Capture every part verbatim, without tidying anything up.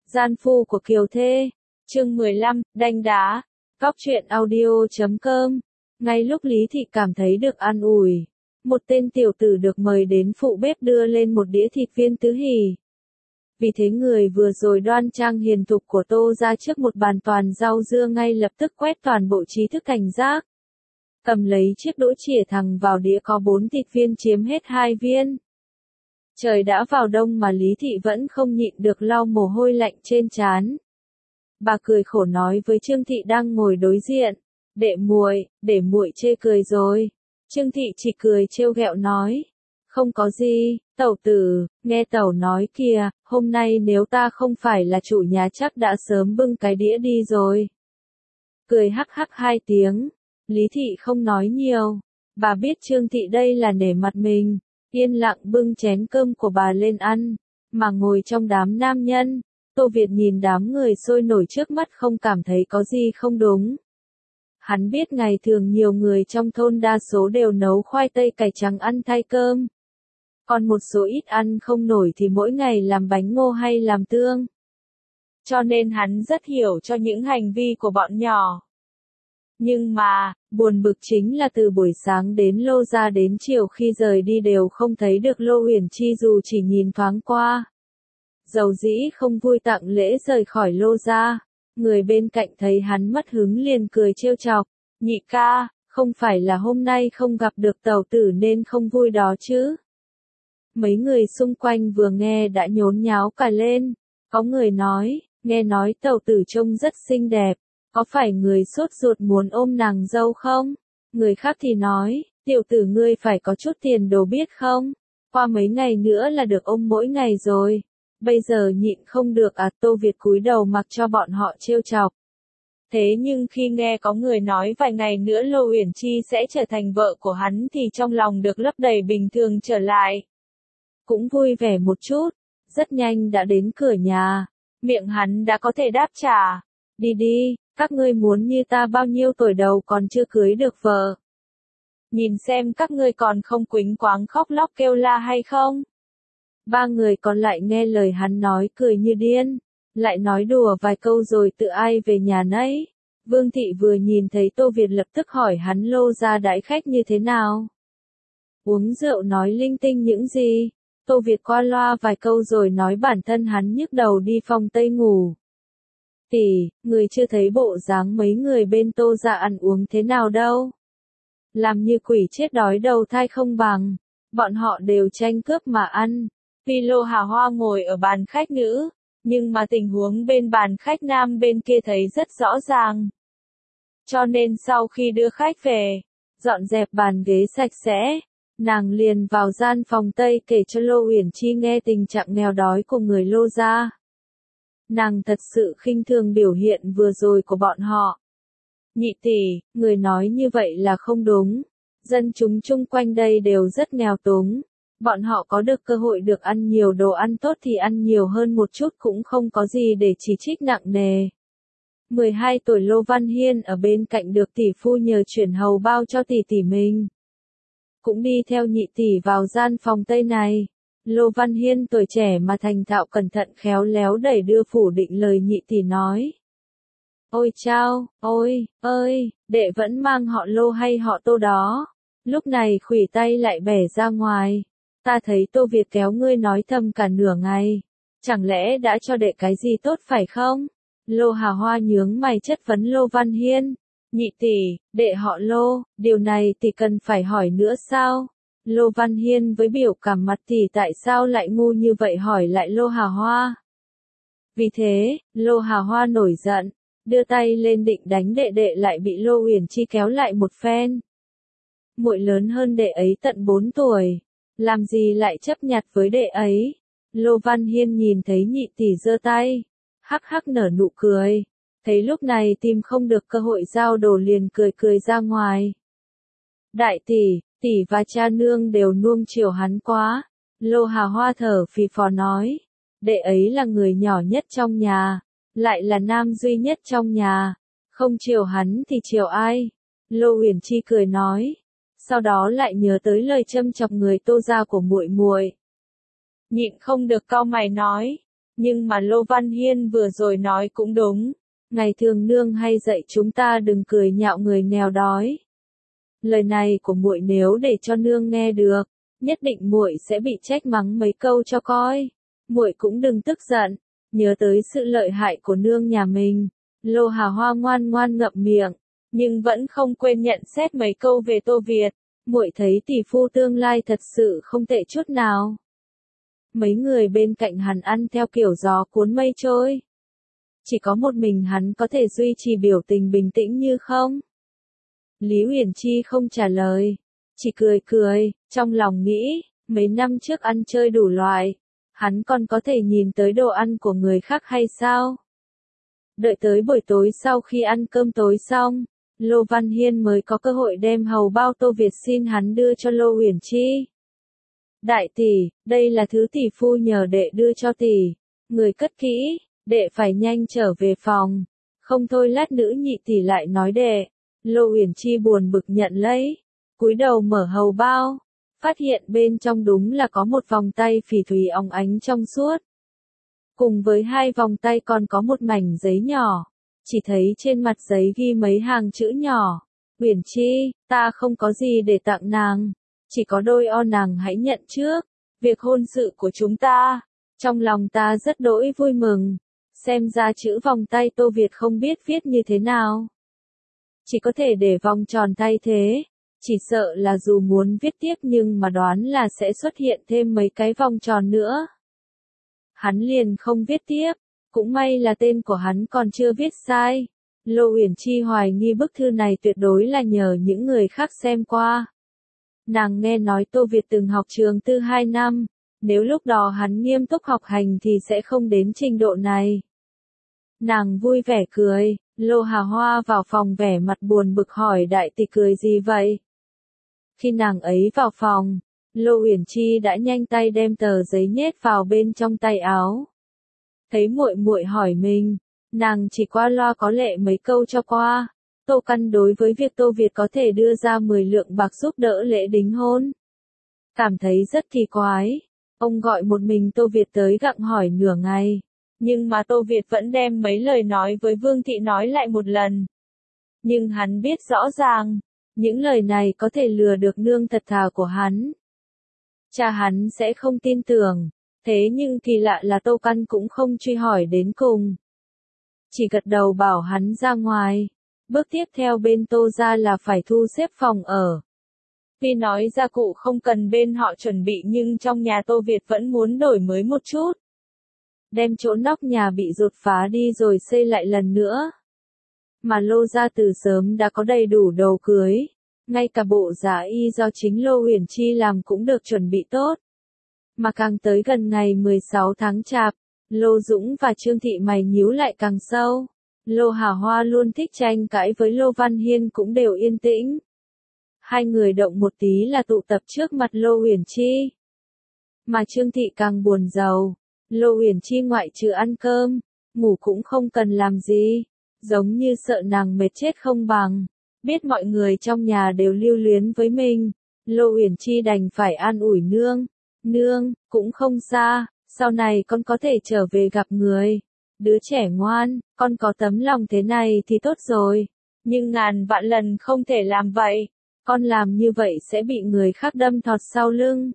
Gian phu của Kiều Thê, chương mười lăm, đanh đá, Cóc truyện audio chấm com. Ngay lúc Lý Thị cảm thấy được an ủi, một tên tiểu tử được mời đến phụ bếp đưa lên một đĩa thịt viên tứ hỉ. Vì thế người vừa rồi đoan trang hiền thục của Tô ra trước một bàn toàn rau dưa ngay lập tức quét toàn bộ trí thức cảnh giác. Cầm lấy chiếc đũa chĩa thẳng vào đĩa có bốn thịt viên chiếm hết hai viên. Trời đã vào đông mà Lý Thị vẫn không nhịn được lau mồ hôi lạnh trên trán. Bà cười khổ nói với Trương Thị đang ngồi đối diện, "Đệ muội, để muội chê cười rồi." Trương Thị chỉ cười trêu ghẹo nói, "Không có gì, tẩu tử, nghe tẩu nói kìa, hôm nay nếu ta không phải là chủ nhà chắc đã sớm bưng cái đĩa đi rồi." Cười hắc hắc hai tiếng, Lý Thị không nói nhiều, bà biết Trương Thị đây là nể mặt mình, yên lặng bưng chén cơm của bà lên ăn, mà ngồi trong đám nam nhân. Tô Việt nhìn đám người sôi nổi trước mắt không cảm thấy có gì không đúng. Hắn biết ngày thường nhiều người trong thôn đa số đều nấu khoai tây cải trắng ăn thay cơm. Còn một số ít ăn không nổi thì mỗi ngày làm bánh ngô hay làm tương. Cho nên hắn rất hiểu cho những hành vi của bọn nhỏ. Nhưng mà, buồn bực chính là từ buổi sáng đến Lô ra đến chiều khi rời đi đều không thấy được Lô Uyển Chi dù chỉ nhìn thoáng qua. Dầu dĩ không vui tặng lễ rời khỏi Lô ra, người bên cạnh thấy hắn mất hứng liền cười trêu chọc, "Nhị ca, không phải là hôm nay không gặp được tẩu tử nên không vui đó chứ?" Mấy người xung quanh vừa nghe đã nhốn nháo cả lên, có người nói, "Nghe nói tẩu tử trông rất xinh đẹp, có phải người sốt ruột muốn ôm nàng dâu không?" Người khác thì nói, "Tiểu tử ngươi phải có chút tiền đồ biết không? Qua mấy ngày nữa là được ôm mỗi ngày rồi. Bây giờ nhịn không được à?" Tô Việt cúi đầu mặc cho bọn họ trêu chọc. Thế nhưng khi nghe có người nói vài ngày nữa Lô Uyển Chi sẽ trở thành vợ của hắn thì trong lòng được lấp đầy bình thường trở lại. Cũng vui vẻ một chút, rất nhanh đã đến cửa nhà, miệng hắn đã có thể đáp trả, "Đi đi, các ngươi muốn như ta bao nhiêu tuổi đầu còn chưa cưới được vợ. Nhìn xem các ngươi còn không quýnh quáng khóc lóc kêu la hay không." Ba người còn lại nghe lời hắn nói cười như điên, lại nói đùa vài câu rồi tự ai về nhà nấy. Vương Thị vừa nhìn thấy Tô Việt lập tức hỏi hắn Lô ra đãi khách như thế nào. Uống rượu nói linh tinh những gì, Tô Việt qua loa vài câu rồi nói bản thân hắn nhức đầu đi phòng Tây ngủ. "Tỷ, người chưa thấy bộ dáng mấy người bên Tô ra ăn uống thế nào đâu. Làm như quỷ chết đói đầu thai không bằng, bọn họ đều tranh cướp mà ăn." Vì Lô Hà Hoa ngồi ở bàn khách nữ, nhưng mà tình huống bên bàn khách nam bên kia thấy rất rõ ràng. Cho nên sau khi đưa khách về, dọn dẹp bàn ghế sạch sẽ, nàng liền vào gian phòng Tây kể cho Lô Uyển Chi nghe tình trạng nghèo đói của người Lô gia. Nàng thật sự khinh thường biểu hiện vừa rồi của bọn họ. "Nhị tỷ, người nói như vậy là không đúng. Dân chúng chung quanh đây đều rất nghèo túng. Bọn họ có được cơ hội được ăn nhiều đồ ăn tốt thì ăn nhiều hơn một chút cũng không có gì để chỉ trích nặng nề." mười hai tuổi Lô Văn Hiên ở bên cạnh được tỷ phu nhờ chuyển hầu bao cho tỷ tỷ mình. Cũng đi theo nhị tỷ vào gian phòng Tây này. Lô Văn Hiên tuổi trẻ mà thành thạo cẩn thận khéo léo đẩy đưa phủ định lời nhị tỷ nói. "Ôi chao, ôi, ơi, đệ vẫn mang họ Lô hay họ Tô đó?" Lúc này khuỷu tay lại bẻ ra ngoài. "Ta thấy Tô Việt kéo ngươi nói thầm cả nửa ngày. Chẳng lẽ đã cho đệ cái gì tốt phải không?" Lô Hà Hoa nhướng mày chất vấn Lô Văn Hiên. "Nhị tỷ, đệ họ Lô, điều này tỷ cần phải hỏi nữa sao?" Lô Văn Hiên với biểu cảm mặt tỷ tại sao lại ngu như vậy hỏi lại Lô Hà Hoa. Vì thế, Lô Hà Hoa nổi giận, đưa tay lên định đánh đệ đệ lại bị Lô Uyển Chi kéo lại một phen. "Muội lớn hơn đệ ấy tận bốn tuổi, làm gì lại chấp nhặt với đệ ấy?" Lô Văn Hiên nhìn thấy nhị tỷ giơ tay, hắc hắc nở nụ cười, thấy lúc này tìm không được cơ hội giao đồ liền cười cười ra ngoài. "Đại tỷ, tỷ và cha nương đều nuông chiều hắn quá." Lô Hà Hoa thở phì phò nói, "Đệ ấy là người nhỏ nhất trong nhà, lại là nam duy nhất trong nhà, không chiều hắn thì chiều ai?" Lô Uyển Chi cười nói, sau đó lại nhớ tới lời châm chọc người Tô gia của muội muội, nhịn không được cau mày nói, Nhưng mà Lô Văn Hiên vừa rồi nói cũng đúng. Ngày thường nương hay dạy chúng ta đừng cười nhạo người nghèo đói. Lời này của muội nếu để cho nương nghe được, nhất định muội sẽ bị trách mắng mấy câu cho coi. Muội cũng đừng tức giận, nhớ tới sự lợi hại của nương nhà mình. Lô Hà Hoa ngoan ngoan ngậm miệng, nhưng vẫn không quên nhận xét mấy câu về Tô Việt. Muội thấy tỷ phu tương lai thật sự không tệ chút nào. Mấy người bên cạnh hắn ăn theo kiểu gió cuốn mây trôi. Chỉ có một mình hắn có thể duy trì biểu tình bình tĩnh như không. Lý Uyển Chi không trả lời, chỉ cười cười, trong lòng nghĩ, mấy năm trước ăn chơi đủ loại, hắn còn có thể nhìn tới đồ ăn của người khác hay sao? Đợi tới buổi tối sau khi ăn cơm tối xong, Lô Văn Hiên mới có cơ hội đem hầu bao Tô Việt xin hắn đưa cho Lô Uyển Chi. Đại tỷ, đây là thứ tỷ phu nhờ đệ đưa cho tỷ, người cất kỹ, đệ phải nhanh trở về phòng, không thôi lát nữa nhị tỷ lại nói đệ. Lô Uyển Chi buồn bực nhận lấy, cúi đầu mở hầu bao, phát hiện bên trong đúng là có một vòng tay phỉ thúy óng ánh trong suốt. Cùng với hai vòng tay còn có một mảnh giấy nhỏ, chỉ thấy trên mặt giấy ghi mấy hàng chữ nhỏ. Uyển Chi, ta không có gì để tặng nàng, chỉ có đôi o nàng hãy nhận trước, việc hôn sự của chúng ta. Trong lòng ta rất đỗi vui mừng, xem ra chữ vòng tay Tô Việt không biết viết như thế nào. Chỉ có thể để vòng tròn thay thế, chỉ sợ là dù muốn viết tiếp nhưng mà đoán là sẽ xuất hiện thêm mấy cái vòng tròn nữa. Hắn liền không viết tiếp, cũng may là tên của hắn còn chưa viết sai. Lô Uyển Chi hoài nghi bức thư này tuyệt đối là nhờ những người khác xem qua. Nàng nghe nói Tô Việt từng học trường tư hai năm, nếu lúc đó hắn nghiêm túc học hành thì sẽ không đến trình độ này. Nàng vui vẻ cười, Lô Hà Hoa vào phòng vẻ mặt buồn bực hỏi đại tỷ cười gì vậy? Khi nàng ấy vào phòng, Lô Uyển Chi đã nhanh tay đem tờ giấy nhét vào bên trong tay áo. Thấy muội muội hỏi mình, nàng chỉ qua loa có lệ mấy câu cho qua. Tô Căn đối với việc Tô Việt có thể đưa ra mười lượng bạc giúp đỡ lễ đính hôn, cảm thấy rất kỳ quái. Ông gọi một mình Tô Việt tới gặng hỏi nửa ngày, nhưng mà Tô Việt vẫn đem mấy lời nói với Vương Thị nói lại một lần. Nhưng hắn biết rõ ràng, những lời này có thể lừa được nương thật thà của hắn. Cha hắn sẽ không tin tưởng, thế nhưng kỳ lạ là Tô Căn cũng không truy hỏi đến cùng. Chỉ gật đầu bảo hắn ra ngoài. Bước tiếp theo bên Tô gia là phải thu xếp phòng ở. Tuy nói gia cụ không cần bên họ chuẩn bị nhưng trong nhà Tô Việt vẫn muốn đổi mới một chút. Đem chỗ nóc nhà bị dột phá đi rồi xây lại lần nữa. Mà Lô gia từ sớm đã có đầy đủ đồ cưới. Ngay cả bộ giá y do chính Lô Uyển Chi làm cũng được chuẩn bị tốt. Mà càng tới gần ngày mười sáu tháng Chạp, Lô Dũng và Trương Thị mày nhíu lại càng sâu. Lô Hà Hoa luôn thích tranh cãi với Lô Văn Hiên cũng đều yên tĩnh. Hai người động một tí là tụ tập trước mặt Lô Uyển Chi. Mà Trương Thị càng buồn rầu. Lô Uyển Chi ngoại trừ ăn cơm, ngủ cũng không cần làm gì. Giống như sợ nàng mệt chết không bằng. Biết mọi người trong nhà đều lưu luyến với mình. Lô Uyển Chi đành phải an ủi nương. Nương, cũng không xa, sau này con có thể trở về gặp người. Đứa trẻ ngoan, con có tấm lòng thế này thì tốt rồi. Nhưng ngàn vạn lần không thể làm vậy. Con làm như vậy sẽ bị người khác đâm thọt sau lưng.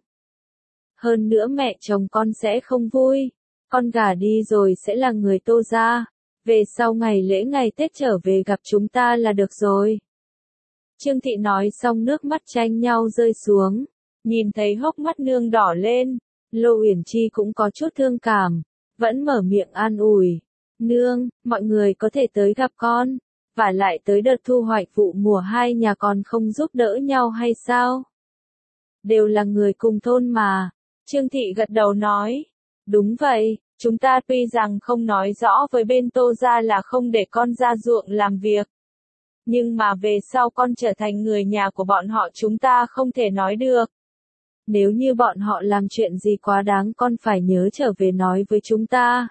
Hơn nữa mẹ chồng con sẽ không vui. Con gả đi rồi sẽ là người Tô gia. Về sau ngày lễ ngày Tết trở về gặp chúng ta là được rồi. Trương Thị nói xong nước mắt tranh nhau rơi xuống. Nhìn thấy hốc mắt nương đỏ lên. Lô Uyển Chi cũng có chút thương cảm. Vẫn mở miệng an ủi. Nương, mọi người có thể tới gặp con. Và lại tới đợt thu hoạch vụ mùa hai nhà còn không giúp đỡ nhau hay sao? Đều là người cùng thôn mà. Trương Thị gật đầu nói. Đúng vậy, chúng ta tuy rằng không nói rõ với bên Tô gia là không để con ra ruộng làm việc. Nhưng mà về sau con trở thành người nhà của bọn họ chúng ta không thể nói được. Nếu như bọn họ làm chuyện gì quá đáng con phải nhớ trở về nói với chúng ta.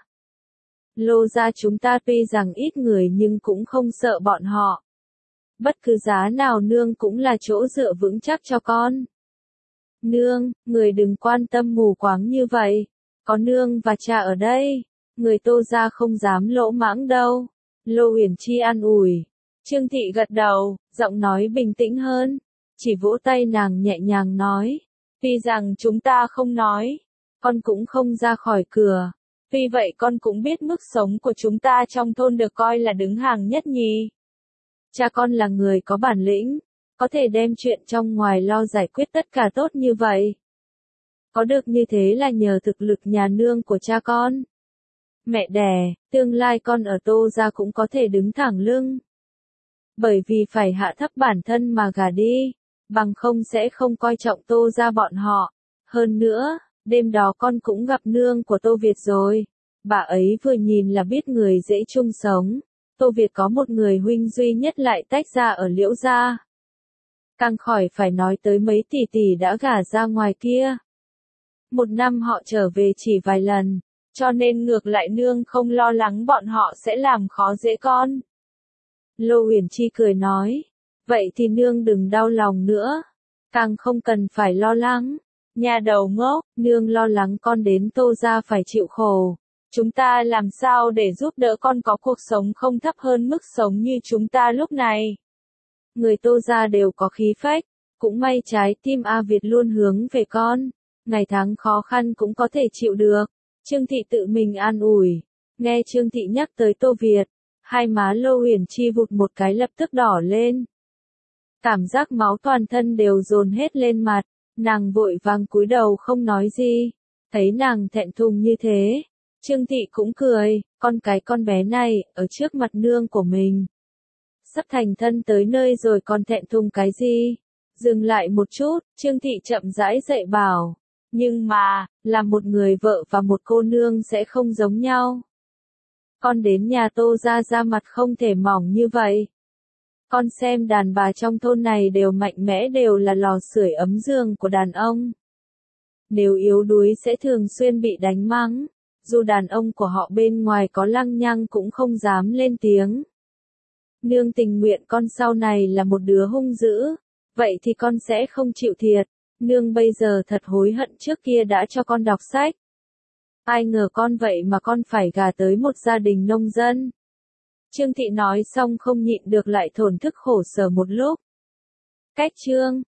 Lô gia chúng ta tuy rằng ít người nhưng cũng không sợ bọn họ. Bất cứ giá nào nương cũng là chỗ dựa vững chắc cho con. Nương, người đừng quan tâm mù quáng như vậy. Có nương và cha ở đây. Người Tô gia không dám lỗ mãng đâu. Lô Huyền Chi an ủi. Trương Thị gật đầu, giọng nói bình tĩnh hơn. Chỉ vỗ tay nàng nhẹ nhàng nói. Tuy rằng chúng ta không nói, con cũng không ra khỏi cửa. Vì vậy con cũng biết mức sống của chúng ta trong thôn được coi là đứng hàng nhất nhì. Cha con là người có bản lĩnh, có thể đem chuyện trong ngoài lo giải quyết tất cả tốt như vậy. Có được như thế là nhờ thực lực nhà nương của cha con. Mẹ đẻ, tương lai con ở Tô gia cũng có thể đứng thẳng lưng. Bởi vì phải hạ thấp bản thân mà gả đi, bằng không sẽ không coi trọng Tô gia bọn họ. Hơn nữa, đêm đó con cũng gặp nương của Tô Việt rồi. Bà ấy vừa nhìn là biết người dễ chung sống. Tô Việt có một người huynh duy nhất lại tách ra ở Liễu gia. Càng khỏi phải nói tới mấy tỷ tỷ đã gả ra ngoài kia. Một năm họ trở về chỉ vài lần, cho nên ngược lại nương không lo lắng bọn họ sẽ làm khó dễ con. Lô Huyền Chi cười nói, vậy thì nương đừng đau lòng nữa, càng không cần phải lo lắng. Nhà đầu ngốc, nương lo lắng con đến Tô gia phải chịu khổ. Chúng ta làm sao để giúp đỡ con có cuộc sống không thấp hơn mức sống như chúng ta lúc này. Người Tô gia đều có khí phách, cũng may trái tim A Việt luôn hướng về con. Ngày tháng khó khăn cũng có thể chịu được. Trương Thị tự mình an ủi. Nghe Trương Thị nhắc tới Tô Việt, hai má Lô Huyền Chi vụt một cái lập tức đỏ lên. Cảm giác máu toàn thân đều dồn hết lên mặt, nàng vội vàng cúi đầu không nói gì. Thấy nàng thẹn thùng như thế, Trương Thị cũng cười, con cái con bé này, ở trước mặt nương của mình. Sắp thành thân tới nơi rồi còn thẹn thùng cái gì? Dừng lại một chút, Trương Thị chậm rãi dạy bảo. Nhưng mà, là một người vợ và một cô nương sẽ không giống nhau. Con đến nhà Tô gia ra mặt không thể mỏng như vậy. Con xem đàn bà trong thôn này đều mạnh mẽ, đều là lò sưởi ấm giường của đàn ông. Nếu yếu đuối sẽ thường xuyên bị đánh mắng. Dù đàn ông của họ bên ngoài có lăng nhăng cũng không dám lên tiếng. Nương tình nguyện con sau này là một đứa hung dữ. Vậy thì con sẽ không chịu thiệt. Nương bây giờ thật hối hận trước kia đã cho con đọc sách. Ai ngờ con vậy mà con phải gả tới một gia đình nông dân. Trương Thị nói xong không nhịn được lại thổn thức khổ sở một lúc. Cách chương